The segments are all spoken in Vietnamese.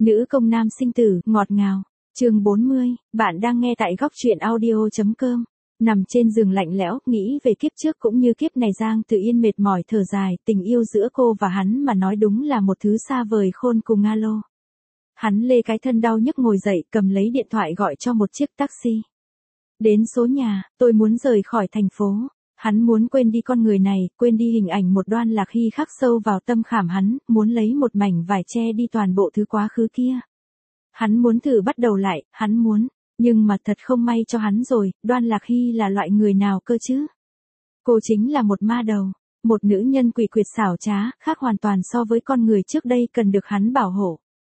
Nữ công nam sinh tử, ngọt ngào. Chương 40, bạn đang nghe tại góc truyện audio.com. Nằm trên giường lạnh lẽo, nghĩ về kiếp trước cũng như kiếp này, Giang Tự Yên mệt mỏi thở dài, tình yêu giữa cô và hắn mà nói đúng là một thứ xa vời khôn cùng alo. Hắn lê cái thân đau nhức ngồi dậy, cầm lấy điện thoại gọi cho một chiếc taxi. Đến số nhà, tôi muốn rời khỏi thành phố. Hắn muốn quên đi con người này, quên đi hình ảnh một Đoan Lạc Hy khắc sâu vào tâm khảm hắn, muốn lấy một mảnh vải che đi toàn bộ thứ quá khứ kia. Hắn muốn thử bắt đầu lại, hắn muốn, nhưng mà thật không may cho hắn rồi, Đoan Lạc Hy là loại người nào cơ chứ? Cô chính là một ma đầu, một nữ nhân quỷ quyệt xảo trá, khác hoàn toàn so với con người trước đây cần được hắn bảo hộ.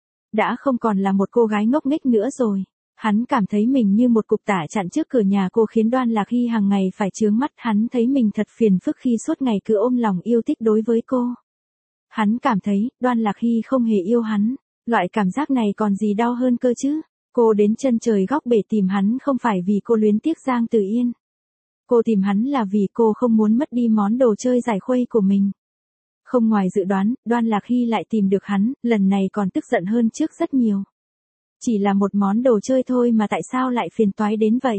Đã không còn là một cô gái ngốc nghếch nữa rồi. Hắn cảm thấy mình như một cục tả chặn trước cửa nhà cô, khiến Đoan Lạc Hy hàng ngày phải chướng mắt. Hắn thấy mình thật phiền phức khi suốt ngày cứ ôm lòng yêu thích đối với cô. Hắn cảm thấy Đoan Lạc Hy không hề yêu hắn. Loại cảm giác này còn gì đau hơn cơ chứ. Cô đến chân trời góc bể tìm hắn không phải vì cô luyến tiếc Giang Tự Yên. Cô tìm hắn là vì cô không muốn mất đi món đồ chơi giải khuây của mình. Không ngoài dự đoán, Đoan Lạc Hy lại tìm được hắn, lần này còn tức giận hơn trước rất nhiều. Chỉ là một món đồ chơi thôi mà tại sao lại phiền toái đến vậy?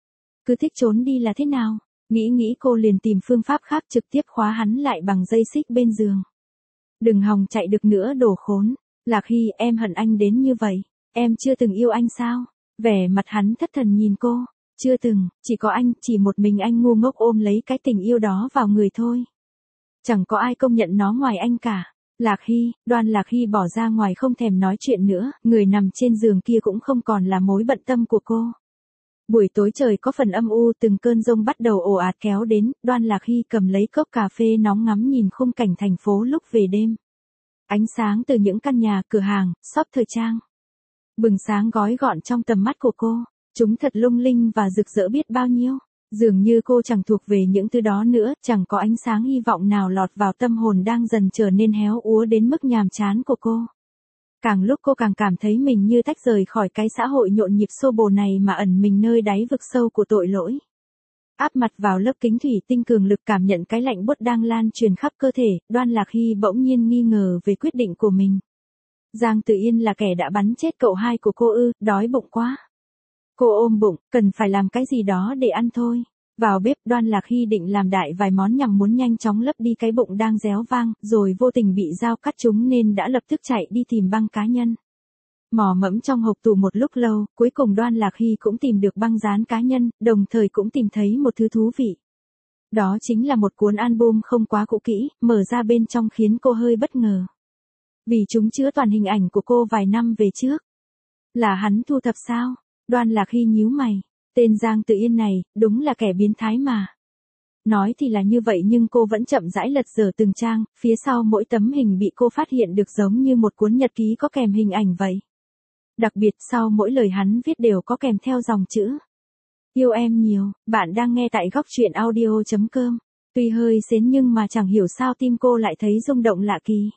Cứ thích trốn đi là thế nào? Nghĩ cô liền tìm phương pháp khác, trực tiếp khóa hắn lại bằng dây xích bên giường. Đừng hòng chạy được nữa đồ khốn. Lạc Hy, em hận anh đến như vậy. Em chưa từng yêu anh sao? Vẻ mặt hắn thất thần nhìn cô. Chưa từng, chỉ có anh, chỉ một mình anh ngu ngốc ôm lấy cái tình yêu đó vào người thôi. Chẳng có ai công nhận nó ngoài anh cả. Lạc Hy, Đoan Lạc Hy bỏ ra ngoài không thèm nói chuyện nữa, người nằm trên giường kia cũng không còn là mối bận tâm của cô. Buổi tối trời có phần âm u, từng cơn giông bắt đầu ồ ạt kéo đến, Đoan Lạc Hy cầm lấy cốc cà phê nóng ngắm nhìn khung cảnh thành phố lúc về đêm. Ánh sáng từ những căn nhà, cửa hàng, shop thời trang bừng sáng gói gọn trong tầm mắt của cô, chúng thật lung linh và rực rỡ biết bao nhiêu. Dường như cô chẳng thuộc về những thứ đó nữa, chẳng có ánh sáng hy vọng nào lọt vào tâm hồn đang dần trở nên héo úa đến mức nhàm chán của cô. Càng lúc cô càng cảm thấy mình như tách rời khỏi cái xã hội nhộn nhịp xô bồ này mà ẩn mình nơi đáy vực sâu của tội lỗi. Áp mặt vào lớp kính thủy tinh cường lực, cảm nhận cái lạnh buốt đang lan truyền khắp cơ thể, Đoan Lạc Hy bỗng nhiên nghi ngờ về quyết định của mình. Giang Tự Yên là kẻ đã bắn chết cậu hai của cô ư? Đói bụng quá. Cô ôm bụng, cần phải làm cái gì đó để ăn thôi. Vào bếp, Đoan Lạc Hy định làm đại vài món nhằm muốn nhanh chóng lấp đi cái bụng đang réo vang, rồi vô tình bị dao cắt trúng nên đã lập tức chạy đi tìm băng cá nhân. Mò mẫm trong hộp tủ một lúc lâu, cuối cùng Đoan Lạc Hy cũng tìm được băng dán cá nhân, đồng thời cũng tìm thấy một thứ thú vị. Đó chính là một cuốn album không quá cũ kỹ, mở ra bên trong khiến cô hơi bất ngờ. Vì chúng chứa toàn hình ảnh của cô vài năm về trước. Là hắn thu thập sao? Đoan Lạc Hy nhíu mày, tên Giang Tự Yên này, đúng là kẻ biến thái mà. Nói thì là như vậy nhưng cô vẫn chậm rãi lật dở từng trang, phía sau mỗi tấm hình bị cô phát hiện được giống như một cuốn nhật ký có kèm hình ảnh vậy. Đặc biệt sau mỗi lời hắn viết đều có kèm theo dòng chữ. Yêu em nhiều, bạn đang nghe tại góc truyện audio.com. Tuy hơi sến nhưng mà chẳng hiểu sao tim cô lại thấy rung động lạ kỳ.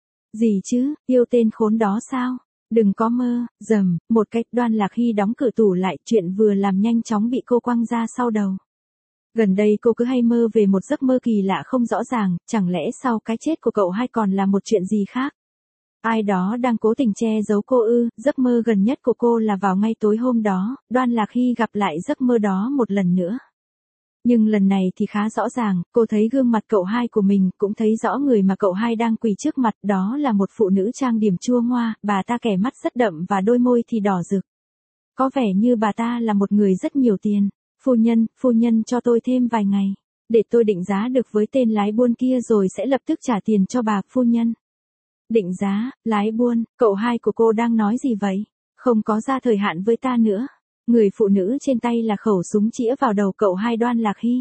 Gì chứ, yêu tên khốn đó sao? Đừng có mơ, rầm, một cách Đoan Lạc Hy đóng cửa tủ lại, chuyện vừa làm nhanh chóng bị cô quăng ra sau đầu. Gần đây cô cứ hay mơ về một giấc mơ kỳ lạ không rõ ràng, chẳng lẽ sau cái chết của cậu hai còn là một chuyện gì khác? Ai đó đang cố tình che giấu cô ư? Giấc mơ gần nhất của cô là vào ngay tối hôm đó, Đoan Lạc Hy gặp lại giấc mơ đó một lần nữa. Nhưng lần này thì khá rõ ràng, cô thấy gương mặt cậu hai của mình, cũng thấy rõ người mà cậu hai đang quỳ trước mặt, đó là một phụ nữ trang điểm chua ngoa, bà ta kẻ mắt rất đậm và đôi môi thì đỏ rực. Có vẻ như bà ta là một người rất nhiều tiền. Phu nhân cho tôi thêm vài ngày, để tôi định giá được với tên lái buôn kia rồi sẽ lập tức trả tiền cho bà, phu nhân. Định giá, lái buôn, cậu hai của cô đang nói gì vậy? Không có ra thời hạn với ta nữa. Người phụ nữ trên tay là khẩu súng chĩa vào đầu cậu hai Đoan Lạc Hy.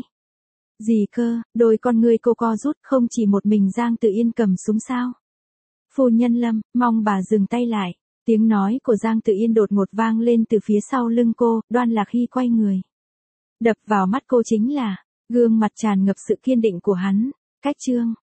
Gì cơ, đôi con ngươi cô co rút, không chỉ một mình Giang Tự Yên cầm súng sao? Phu nhân Lâm, mong bà dừng tay lại. Tiếng nói của Giang Tự Yên đột ngột vang lên từ phía sau lưng cô, Đoan Lạc Hy quay người. Đập vào mắt cô chính là gương mặt tràn ngập sự kiên định của hắn. Cách chương